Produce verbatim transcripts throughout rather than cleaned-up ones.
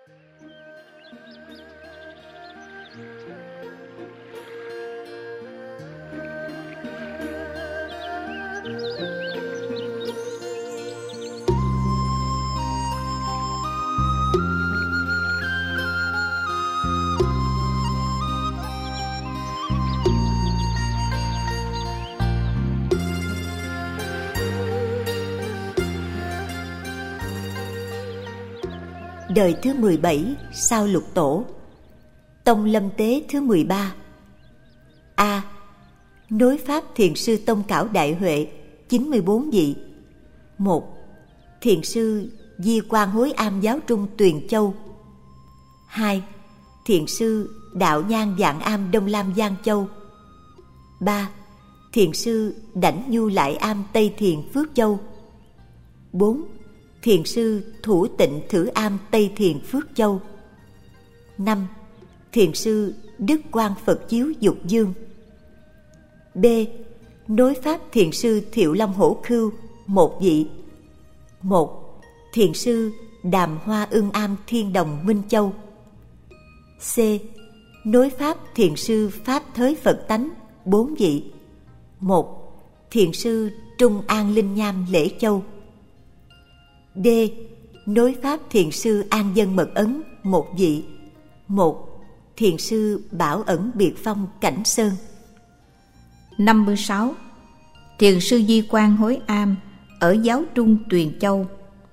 Đời thứ mười bảy sau Lục Tổ. Tông Lâm Tế thứ mười ba. A. Nối Pháp Thiền sư Tông Cảo Đại Huệ chín mươi bốn vị. Một. Thiền sư Di Quan Hối Am Giáo Trung Tuyền Châu. Hai. Thiền sư Đạo Nhan Vạn Am Đông Lam Giang Châu. Ba. Thiền sư Đảnh Nhu Lại Am Tây Thiền Phước Châu. Bốn. Thiền sư Thủ Tịnh Thử Am Tây Thiền Phước Châu. Năm. Thiền sư Đức Quang Phật Chiếu Dục Dương. B. Nối Pháp Thiền sư Thiệu Long Hổ Khưu một vị. Một. Thiền sư Đàm Hoa Ưng Am Thiên Đồng Minh Châu. C. Nối Pháp Thiền sư Pháp Thới Phật Tánh bốn vị. Một. Thiền sư Trung An Linh Nham Lễ Châu. D. Nối Pháp Thiền sư An Dân Mật Ấn một vị. Một. Thiền sư Bảo Ẩn Biệt Phong Cảnh Sơn. Năm mươi sáu. Thiền sư Di Quan Hối Am ở Giáo Trung Tuyền Châu.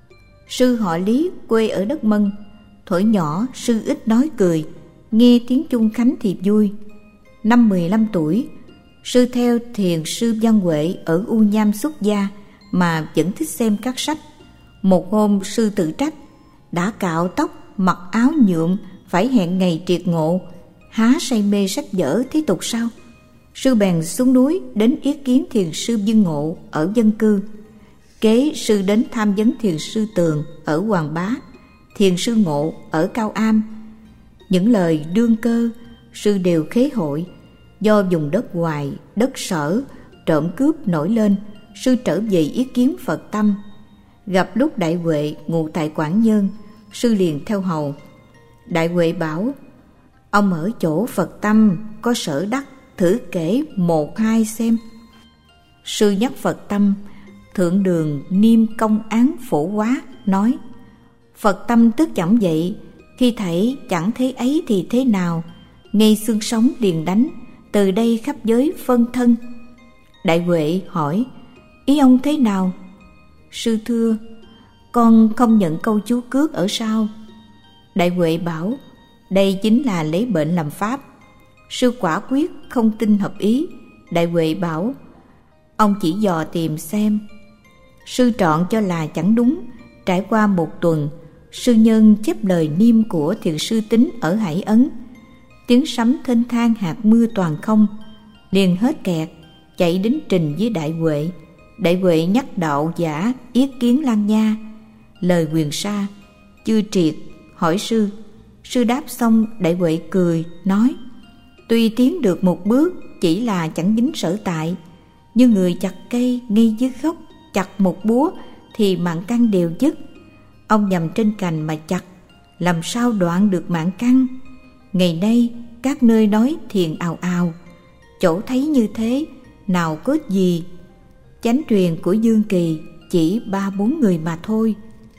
Sư họ Lý quê ở đất Mân. Thuở nhỏ sư ít nói cười, nghe tiếng chung khánh thì vui. Năm mười lăm tuổi, sư theo thiền sư Văn Huệ ở U Nham xuất gia mà vẫn thích xem các sách. Một hôm sư tự trách, đã cạo tóc, mặc áo nhuộm, phải hẹn ngày triệt ngộ, há say mê sách vở thế tục sao? Sư bèn xuống núi đến yết kiến thiền sư Dương Ngộ ở dân cư. Kế sư đến tham vấn thiền sư Tường ở Hoàng Bá, thiền sư Ngộ ở Cao Am. Những lời đương cơ sư đều khế hội. Do vùng đất Hoài, đất Sở trộm cướp nổi lên, sư trở về yết kiến Phật Tâm. Gặp lúc Đại Huệ ngụ tại Quảng Nhơn, sư liền theo hầu. Đại Huệ bảo: ông ở chỗ Phật Tâm có sở đắc, thử kể một hai xem. Sư nhắc Phật Tâm, thượng đường niêm công án phổ quá, nói: Phật Tâm tức chậm dậy, khi thấy chẳng thế ấy thì thế nào, ngay xương sống liền đánh, từ đây khắp giới phân thân. Đại Huệ hỏi: ý ông thế nào? Sư thưa: con không nhận câu chú cước ở sau. Đại Huệ bảo: đây chính là lấy bệnh làm pháp. Sư quả quyết không tin hợp ý. Đại Huệ bảo: ông chỉ dò tìm xem. Sư trọn cho là chẳng đúng. Trải qua một tuần, sư nhân chép lời niêm của thiền sư Tính ở Hải Ấn. Tiếng sấm thênh thang hạt mưa toàn không, liền hết kẹt, chạy đến trình với Đại Huệ. Đại Huệ nhắc đạo giả yết kiến Lan Nha. Lời quyền sa chưa triệt, hỏi sư. Sư đáp xong, Đại Huệ cười nói: tuy tiến được một bước, chỉ là chẳng dính sở tại. Như người chặt cây ngay dưới gốc, chặt một búa thì mạng căn đều dứt. Ông nhằm trên cành mà chặt, làm sao đoạn được mạng căn? Ngày nay các nơi nói thiền ào ào, chỗ thấy như thế nào có gì. Chánh truyền của Dương Kỳ chỉ ba bốn người mà thôi.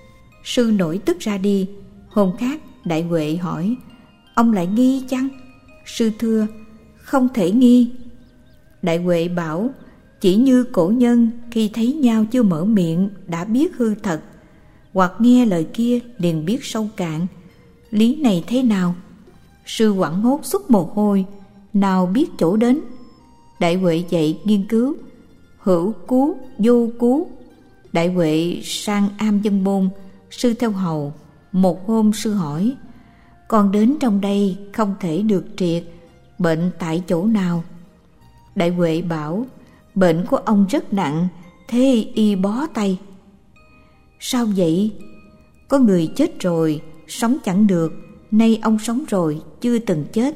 Sư nổi tức ra đi. Hôm khác Đại Huệ hỏi: ông lại nghi chăng? Sư thưa: không thể nghi. Đại Huệ bảo: chỉ như cổ nhân khi thấy nhau chưa mở miệng đã biết hư thật, hoặc nghe lời kia liền biết sâu cạn. Lý này thế nào? Sư hoảng hốt xuất mồ hôi, nào biết chỗ đến. Đại Huệ dậy nghiên cứu, hữu cú vô cú. Đại Huệ sang Am Dân Môn, sư theo hầu. Một hôm sư hỏi: con đến trong đây không thể được triệt, bệnh tại chỗ nào? Đại Huệ bảo: bệnh của ông rất nặng, thế y bó tay. Sao vậy? Có người chết rồi, sống chẳng được, nay ông sống rồi, chưa từng chết.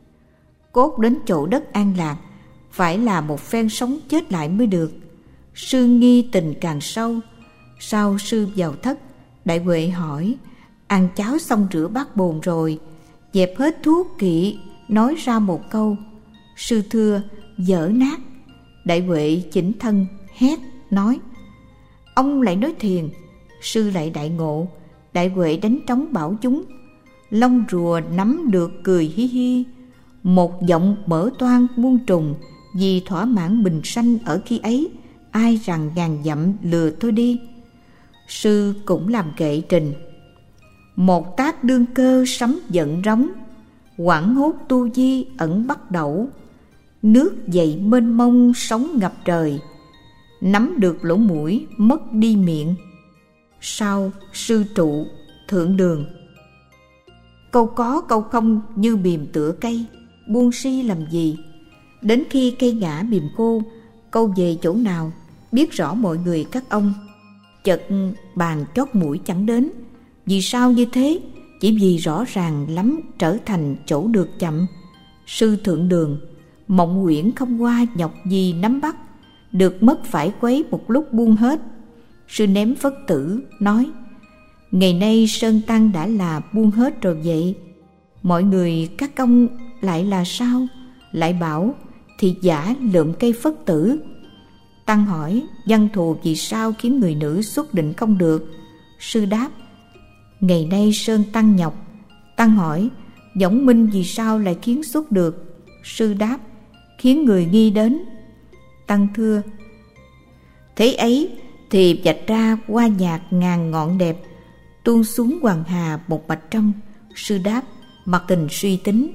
Cốt đến chỗ đất an lạc, phải là một phen sống chết lại mới được. Sư nghi tình càng sâu. Sau sư vào thất, Đại Huệ hỏi: Ăn cháo xong rửa bát bồn rồi, dẹp hết thuốc kỵ, nói ra một câu: sư thưa, dở nát. Đại Huệ chỉnh thân hét nói: ông lại nói thiền. Sư lại đại ngộ. Đại Huệ đánh trống bảo chúng. Lông rùa nắm được cười hi hi. Một giọng mở toang muôn trùng, vì thỏa mãn bình sanh ở khi ấy, ai rằng ngàn dặm lừa tôi đi. Sư cũng làm kệ trình: một tác đương cơ sấm giận rống, quảng hốt tu di ẩn bắt đẩu. Nước dậy mênh mông sóng ngập trời, nắm được lỗ mũi mất đi miệng. Sau sư trụ thượng đường. Câu có câu không như bìm tựa cây, buông si làm gì. Đến khi cây ngã bìm khô, câu về chỗ nào, biết rõ mọi người các ông. Chợt bàn chót mũi chẳng đến. Vì sao như thế? Chỉ vì rõ ràng lắm trở thành chỗ được chậm. Sư thượng đường, mộng huyễn không qua nhọc gì nắm bắt, được mất phải quấy một lúc buông hết. Sư ném phất tử nói: ngày nay Sơn Tăng đã là buông hết rồi vậy, mọi người các ông lại là sao? Lại bảo thì giả lượm cây phất tử. Tăng hỏi: văn thù vì sao khiến người nữ xuất định không được? Sư đáp: ngày nay Sơn Tăng nhọc. Tăng hỏi: võng minh vì sao lại khiến xuất được? Sư đáp: khiến người nghi đến. Tăng thưa: thế ấy thì vạch ra hoa nhạc ngàn ngọn đẹp, tuôn xuống hoàng hà một mạch trong. Sư đáp: mặc tình suy tính.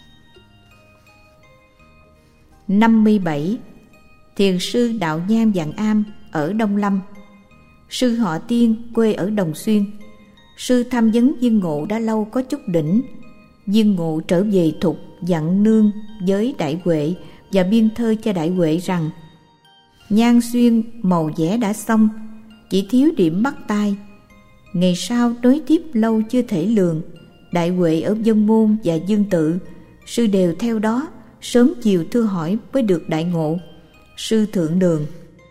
năm mươi bảy. Thiền sư Đạo Nham Vạn Am ở Đông Lâm. Sư họ Tiên quê ở Đồng Xuyên. Sư tham vấn Viên Ngộ đã lâu có chút đỉnh. Viên Ngộ trở về thục dặn nương với Đại Huệ và biên thơ cho Đại Huệ rằng: nhan xuyên màu vẽ đã xong, chỉ thiếu điểm bắt tai. Ngày sau nối tiếp lâu chưa thể lường. Đại Huệ ở Vân Môn và Dương Tự, sư đều theo đó, sớm chiều thưa hỏi mới được đại ngộ. Sư thượng đường: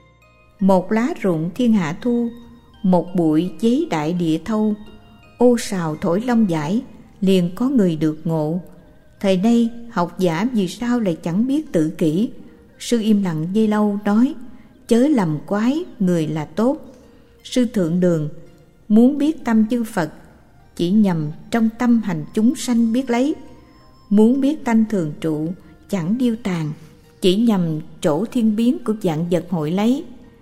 một lá rụng thiên hạ thu, một bụi giấy đại địa thâu. Ô sào thổi long giải, liền có người được ngộ. Thời nay học giả vì sao lại chẳng biết tự kỷ? Sư im lặng giây lâu nói: chớ lầm quái, người là tốt. Sư thượng đường: muốn biết tâm chư Phật, chỉ nhằm trong tâm hành chúng sanh biết lấy. Muốn biết tánh thường trụ, chẳng điêu tàn, chỉ nhằm chỗ thiên biến của vạn vật hội lấy.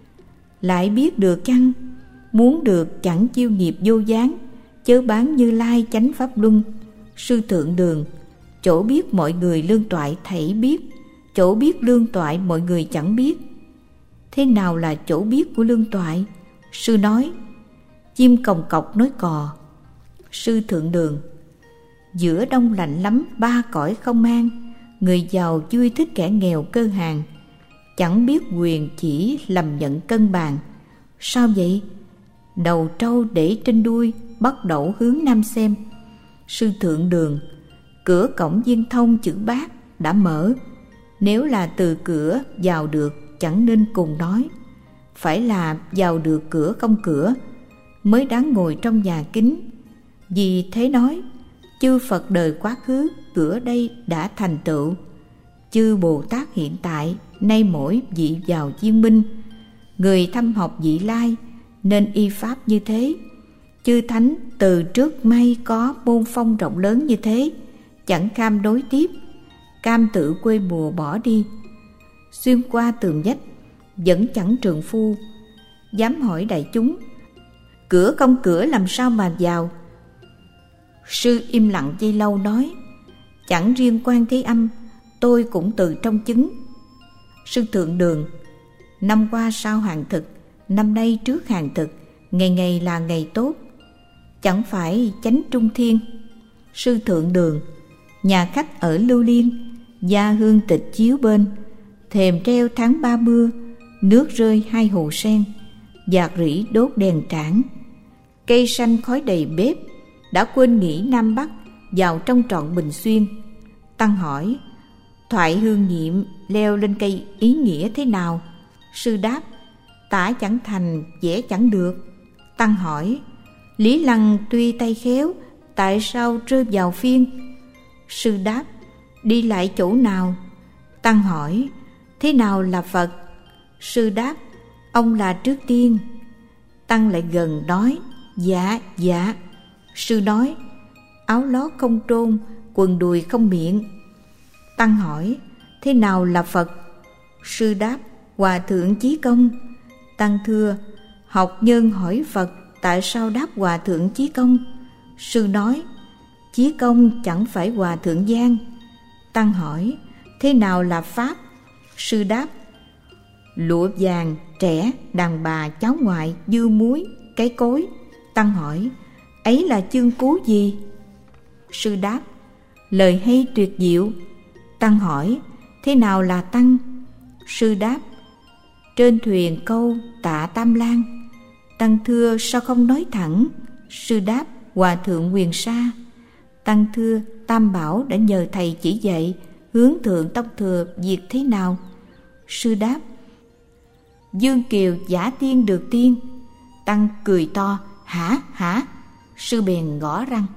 Lại biết được chăng? Muốn được chẳng chiêu nghiệp vô gián, chớ bán Như Lai chánh pháp luân. Sư thượng đường: chỗ biết mọi người lương toại thảy biết, chỗ biết lương toại mọi người chẳng biết. Thế nào là chỗ biết của lương toại? Sư nói: chim còng cọc nói cò. Sư thượng đường: giữa đông lạnh lắm ba cõi không an, người giàu vui thích kẻ nghèo cơ hàng, chẳng biết quyền chỉ lầm nhận cân bàn. Sao vậy? Đầu trâu để trên đuôi, bắt đẩu hướng nam xem. Sư thượng đường: cửa cổng viên thông chữ bát đã mở, nếu là từ cửa vào được chẳng nên cùng nói, phải là vào được cửa không cửa mới đáng ngồi trong nhà kính. Vì thế nói, chư Phật đời quá khứ cửa đây đã thành tựu, chư Bồ Tát hiện tại nay mỗi vị vào viên minh. Người thâm học vị lai nên y pháp như thế. Chư thánh từ trước may có môn phong rộng lớn như thế, chẳng cam đối tiếp, cam tự quê mùa bỏ đi. Xuyên qua tường vách vẫn chẳng trượng phu, dám hỏi đại chúng, cửa không cửa làm sao mà vào? Sư im lặng giây lâu nói, chẳng riêng Quan Thế Âm, tôi cũng từ trong chứng. Sư thượng đường: năm qua sau hàng thực, năm nay trước hàng thực, ngày ngày là ngày tốt, chẳng phải chánh trung thiên. Sư thượng đường: nhà khách ở Lưu Liên, gia hương tịch chiếu bên, thềm treo tháng ba mưa, nước rơi hai hồ sen, dạt rỉ đốt đèn trảng, cây xanh khói đầy bếp, đã quên nghĩ Nam Bắc, vào trong trọn Bình Xuyên. Tăng hỏi, thoại hương nhiệm leo lên cây ý nghĩa thế nào? Sư đáp, tả chẳng thành, vẽ chẳng được. Tăng hỏi, Lý Lăng tuy tay khéo, tại sao rơi vào phiên? Sư đáp: đi lại chỗ nào? Tăng hỏi: thế nào là Phật? Sư đáp: ông là trước tiên. Tăng lại gần nói: dạ, dạ. Sư nói: áo lót không trôn, quần đùi không miệng. Tăng hỏi: thế nào là Phật? Sư đáp: Hòa thượng Chí Công. Tăng thưa: học nhân hỏi Phật, tại sao đáp Hòa thượng Chí Công? Sư nói: Chí Công chẳng phải Hòa thượng Giang. Tăng hỏi: thế nào là Pháp? Sư đáp: lụa vàng, trẻ, đàn bà, cháu ngoại, dưa muối, cái cối. Tăng hỏi: ấy là chương cú gì? Sư đáp: lời hay tuyệt diệu. Tăng hỏi: thế nào là Tăng? Sư đáp: trên thuyền câu Tạ Tam Lan. Tăng thưa: sao không nói thẳng? Sư đáp: Hòa thượng Quyền Sa. Tăng thưa: Tam Bảo đã nhờ thầy chỉ dạy, hướng thượng tông thừa việc thế nào? Sư đáp: Dương Kiều giả tiên được tiên. Tăng cười to: hả hả. Sư bèn gõ răng.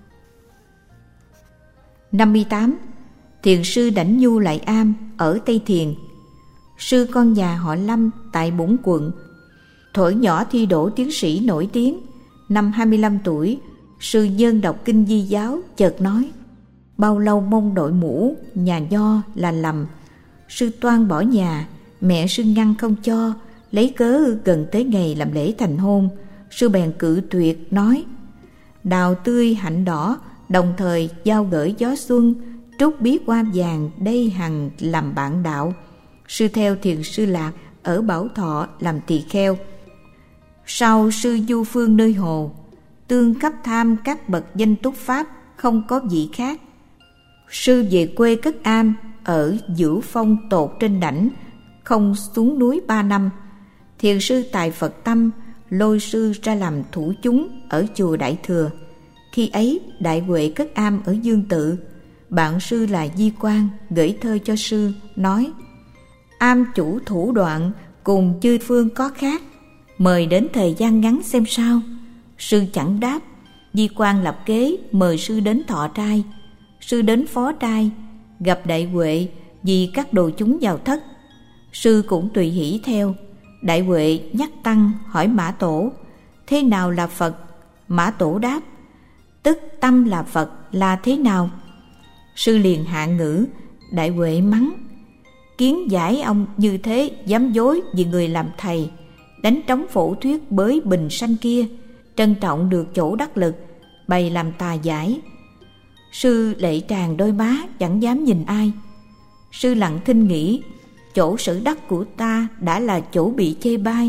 năm mươi tám. Thiền sư Đảnh Nhu Lại Am ở Tây Thiền. Sư con nhà họ Lâm tại Bổn Quận. Thuở nhỏ thi đỗ tiến sĩ nổi tiếng. Năm hai mươi lăm tuổi, sư nhân đọc kinh Di giáo, chợt nói: bao lâu mong đội mũ, nhà nho là lầm. Sư toan bỏ nhà, mẹ sư ngăn không cho, lấy cớ gần tới ngày làm lễ thành hôn. Sư bèn cự tuyệt, nói: đào tươi hạnh đỏ, đồng thời giao gửi gió xuân, trúc bí hoa vàng đây hằng làm bạn đạo. Sư theo thiền sư Lạc ở Bảo Thọ làm tỳ kheo. Sau sư du phương nơi hồ, tương cấp tham các bậc danh túc pháp, không có vị khác. Sư về quê cất am ở Dữ Phong tột trên đảnh, không xuống núi ba năm. Thiền sư tài Phật tâm, lôi sư ra làm thủ chúng ở chùa Đại Thừa. Khi ấy Đại Huệ cất am ở Dương Tự. Bạn sư là Di Quang gửi thơ cho sư, nói: am chủ thủ đoạn cùng chư phương có khác, mời đến thời gian ngắn xem sao. Sư chẳng đáp. Di Quang lập kế mời sư đến thọ trai. Sư đến phó trai, gặp Đại Huệ vì các đồ chúng vào thất. Sư cũng tùy hỷ theo. Đại Huệ nhắc tăng hỏi Mã Tổ: thế nào là Phật? Mã Tổ đáp: tức tâm là Phật là thế nào? Sư liền hạ ngữ. Đại Huệ mắng: kiến giải ông như thế dám dối vì người làm thầy, đánh trống phổ thuyết bới bình sanh kia, trân trọng được chỗ đắc lực, bày làm tà giải. Sư lệ tràn đôi má, chẳng dám nhìn ai. Sư lặng thinh nghĩ: chỗ sở đắc của ta đã là chỗ bị chê bai,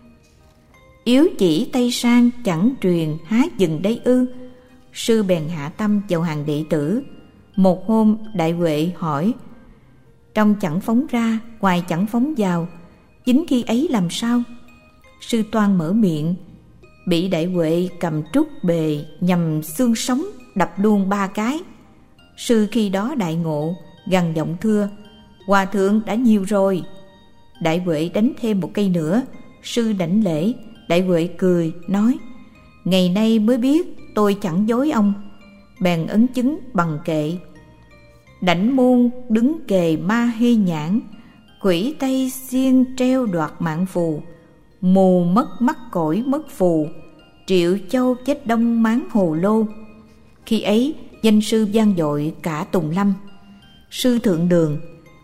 yếu chỉ Tây Sang chẳng truyền, há dừng đây ư? Sư bèn hạ tâm vào hàng đệ tử. Một hôm Đại Huệ hỏi: trong chẳng phóng ra, ngoài chẳng phóng vào, chính khi ấy làm sao? Sư toan mở miệng, bị Đại Huệ cầm trúc bề nhằm xương sống đập luôn ba cái. Sư khi đó đại ngộ, gằn giọng thưa: hòa thượng đã nhiều rồi. Đại Huệ đánh thêm một cây nữa. Sư đảnh lễ. Đại Huệ cười nói: ngày nay mới biết tôi chẳng dối ông. Bèn ấn chứng bằng kệ: đảnh môn đứng kề ma hê nhãn, quỷ tây xiên treo đoạt mạng phù, mù mất mắt cõi mất phù, triệu châu chết đông máng hồ lô. Khi ấy danh sư vang dội cả Tùng Lâm. Sư thượng đường.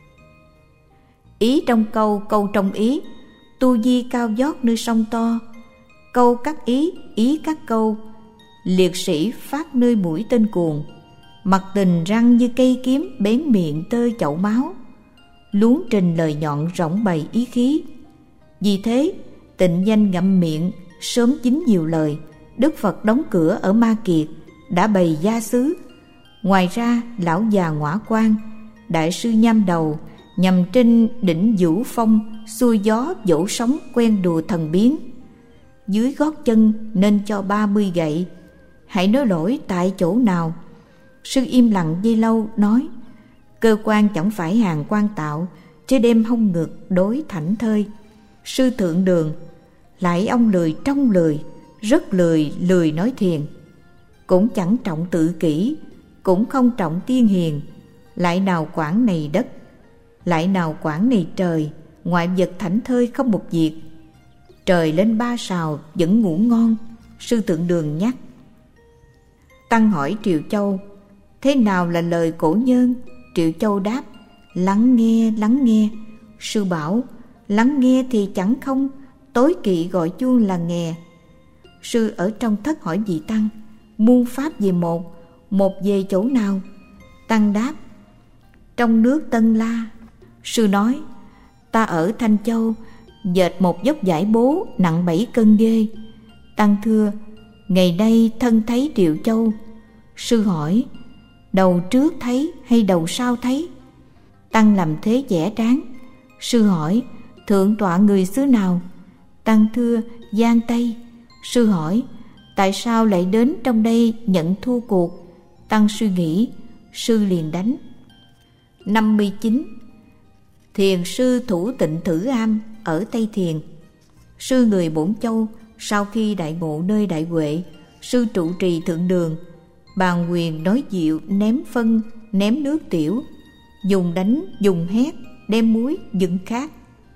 Ý trong câu, câu trong ý. Tu di cao vót nơi sông to. Câu cắt ý, ý cắt câu. Liệt sĩ phát nơi mũi tên cuồng. Mặt tình răng như cây kiếm, bén miệng tơi chậu máu. Luống trình lời nhọn rỗng bày ý khí. Vì thế tịnh danh ngậm miệng, sớm dính nhiều lời. Đức Phật đóng cửa ở Ma Kiệt, đã bày gia xứ. Ngoài ra lão già Ngõa Quan, đại sư Nham Đầu nhằm trên đỉnh Vũ Phong, xuôi gió dỗ sóng quen đùa thần biến. Dưới gót chân nên cho ba mươi gậy. Hãy nói lỗi tại chỗ nào? Sư im lặng giây lâu nói: cơ quan chẳng phải hàng quan tạo, chứ đem hông ngực đối thảnh thơi. Sư thượng đường. Lại ông lười trong lười, rất lười lười nói thiền, cũng chẳng trọng tự kỷ, cũng không trọng tiên hiền, lại nào quản này đất, lại nào quản này trời, ngoại vật thảnh thơi không một việc. Trời lên ba sào vẫn ngủ ngon, Sư Thượng Đường nhắc. Tăng hỏi Triệu Châu, thế nào là lời cổ nhân? Triệu Châu đáp, lắng nghe, lắng nghe. Sư bảo, lắng nghe thì chẳng không, tối kỵ gọi chuông là nghe. Sư ở trong thất hỏi vị Tăng, muôn pháp về một, một về chỗ nào? Tăng đáp, trong nước Tân La. Sư nói, ta ở Thanh Châu, dệt một dốc vải bố nặng bảy cân ghê. Tăng thưa, ngày nay thân thấy Triệu Châu. Sư hỏi, đầu trước thấy hay đầu sau thấy? Tăng làm thế vẽ trán. Sư hỏi, thượng tọa người xứ nào? Tăng thưa, Giang Tây. Sư hỏi, tại sao lại đến trong đây nhận thua cuộc? Tăng suy nghĩ, sư liền đánh. năm mươi chín. Thiền sư Thủ Tịnh Thử Am ở Tây Thiền. Sư người Bổn Châu, sau khi đại ngộ nơi Đại Huệ, sư trụ trì thượng đường, bàn quyền nói diệu, ném phân, ném nước tiểu, dùng đánh, dùng hét, đem muối, dựng khác.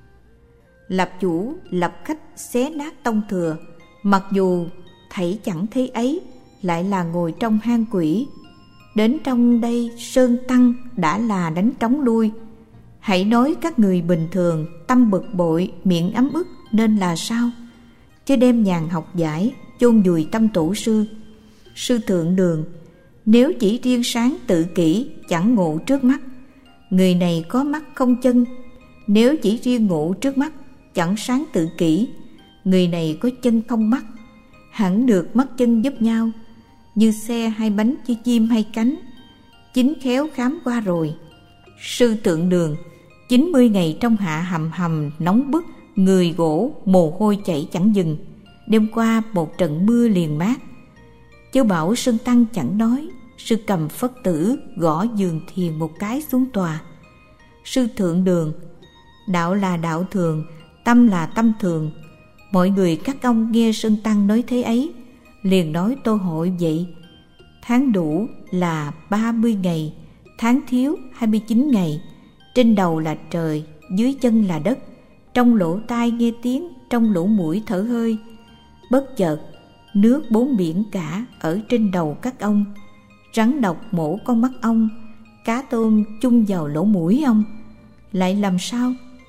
Lập chủ, lập khách, xé nát tông thừa, mặc dù thảy chẳng thấy ấy, lại là ngồi trong hang quỷ. Đến trong đây sơn tăng đã là đánh trống lui. Hãy nói các người bình thường tâm bực bội, miệng ấm ức nên là sao? Chứ đem nhàn học giải, chôn vùi tâm tổ sư. Sư Thượng Đường, nếu chỉ riêng sáng tự kỷ chẳng ngộ trước mắt, người này có mắt không chân. Nếu chỉ riêng ngộ trước mắt chẳng sáng tự kỷ, người này có chân không mắt. Hẳn được mắt chân giúp nhau, như xe hai bánh chứ chim hai cánh. Chính khéo khám qua rồi. Sư Thượng Đường, chín mươi ngày trong hạ hầm hầm nóng bức, người gỗ mồ hôi chảy chẳng dừng. Đêm qua một trận mưa liền mát. Chứ bảo Sơn Tăng chẳng nói. Sư cầm phất tử gõ giường thiền một cái xuống tòa. Sư Thượng Đường, đạo là đạo thường, tâm là tâm thường. Mọi người các ông nghe Sơn Tăng nói thế ấy, liền nói Tô Hội vậy. Tháng đủ là ba mươi ngày, tháng thiếu hai mươi chín ngày. Trên đầu là trời, dưới chân là đất. Trong lỗ tai nghe tiếng, trong lỗ mũi thở hơi. Bất chợt, nước bốn biển cả ở trên đầu các ông. Rắn độc mổ con mắt ông, cá tôm chung vào lỗ mũi ông. Lại làm sao?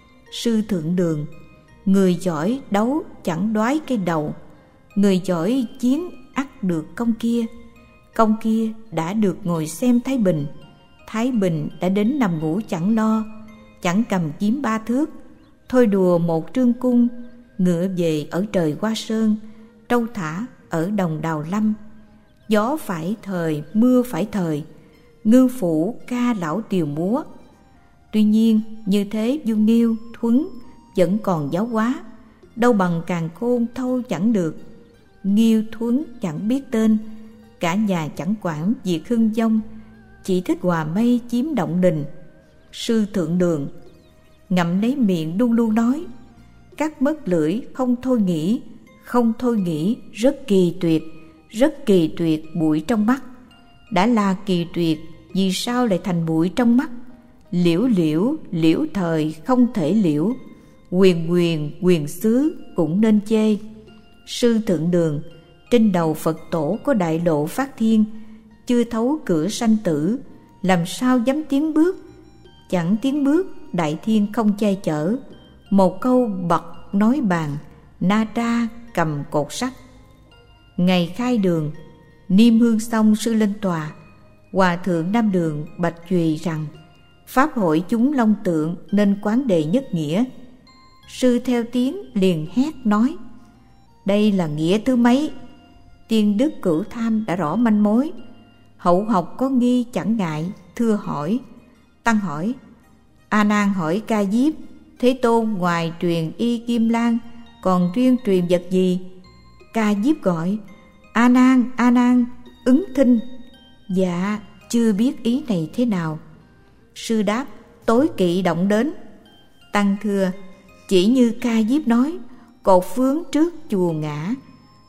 Sư Thượng Đường, người giỏi đấu chẳng đoái cái đầu, người giỏi chiến ắt được công kia. Công kia đã được ngồi xem Thái Bình, Thái Bình đã đến nằm ngủ chẳng lo, chẳng cầm kiếm ba thước. Thôi đùa một trương cung, ngựa về ở trời Hoa Sơn, trâu thả ở đồng Đào Lâm. Gió phải thời, mưa phải thời, ngư phủ ca lão tiều múa. Tuy nhiên như thế Dương Nghiêu, Thuấn vẫn còn giáo hóa, đâu bằng Càn Khôn thâu chẳng được. Nghiêu Thuấn chẳng biết tên, cả nhà chẳng quản việc hưng vong, chỉ thích hòa mây chiếm động đình. Sư Thượng Đường, ngậm lấy miệng luôn luôn nói, cắt mất lưỡi không thôi nghĩ, không thôi nghĩ rất kỳ tuyệt, rất kỳ tuyệt bụi trong mắt. Đã là kỳ tuyệt, vì sao lại thành bụi trong mắt? Liễu liễu, liễu thời không thể liễu, quyền quyền, quyền xứ cũng nên chê. Sư Thượng Đường, trên đầu Phật tổ có đại lộ phát thiên, chưa thấu cửa sanh tử, làm sao dám tiến bước? Chẳng tiến bước, đại thiên không che chở. Một câu bật nói bàn, na tra cầm cột sắt. Ngày khai đường, niêm hương xong sư lên tòa. Hòa thượng Nam Đường bạch chùy rằng, pháp hội chúng long tượng nên quán đề nhất nghĩa. Sư theo tiếng liền hét nói, đây là nghĩa thứ mấy? Tiên đức Cửu Tham đã rõ manh mối, hậu học có nghi chẳng ngại, thưa hỏi. Tăng hỏi, A Nan hỏi Ca Diếp, Thế Tôn ngoài truyền y Kim Lan còn riêng truyền vật gì? Ca Diếp gọi, A Nan, A Nan, ứng thinh. Dạ, chưa biết ý này thế nào. Sư đáp, tối kỵ động đến. Tăng thưa, chỉ như Ca Diếp nói, cột phướng trước chùa ngã,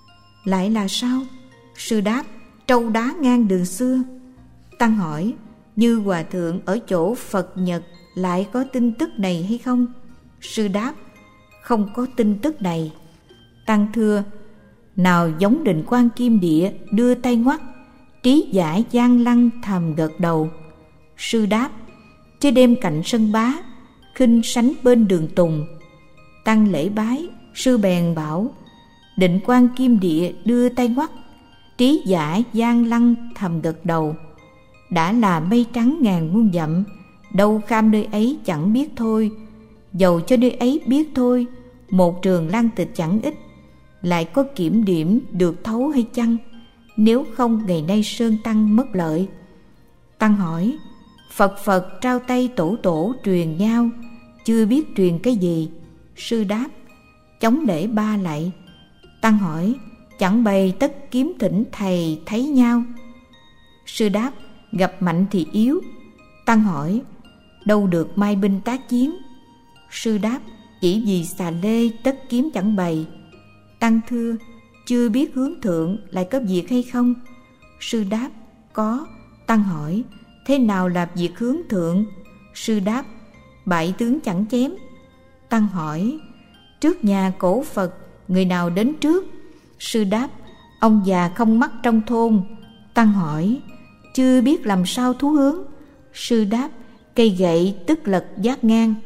Lại là sao? Sư đáp: trâu đá ngang đường xưa. Tăng hỏi: như hòa thượng ở chỗ Phật Nhật lại có tin tức này hay không? Sư đáp: không có tin tức này. Tăng thưa: nào giống Định Quan Kim Địa đưa tay ngoắt, trí giả gian lăng thầm gật đầu. Sư đáp: chơi đêm cạnh sân bá, khinh sánh bên đường tùng. Tăng lễ bái, sư bèn bảo: Định Quan Kim Địa đưa tay ngoắt, trí giả gian lăng thầm gật đầu. Đã là mây trắng ngàn muôn dặm, đâu kham nơi ấy chẳng biết thôi. Dầu cho nơi ấy biết thôi, một trường lang tịch chẳng ít, lại có kiểm điểm được thấu hay chăng? Nếu không ngày nay Sơn Tăng mất lợi. Tăng hỏi: Phật Phật trao tay tổ tổ truyền nhau, chưa biết truyền cái gì? Sư đáp: chống lễ ba lạy. Tăng hỏi: chẳng bày tất kiếm thỉnh thầy thấy nhau? Sư đáp: gặp mạnh thì yếu. Tăng hỏi: đâu được mai binh tác chiến? Sư đáp: chỉ vì xà lê tất kiếm chẳng bày. Tăng thưa: chưa biết hướng thượng lại có việc hay không? Sư đáp: có. Tăng hỏi: thế nào là việc hướng thượng? Sư đáp: bại tướng chẳng chém. Tăng hỏi: trước nhà cổ Phật người nào đến trước? Sư đáp: ông già không mắc trong thôn. Tăng hỏi: chưa biết làm sao thú hướng? Sư đáp: cây gậy tức lật giác ngang.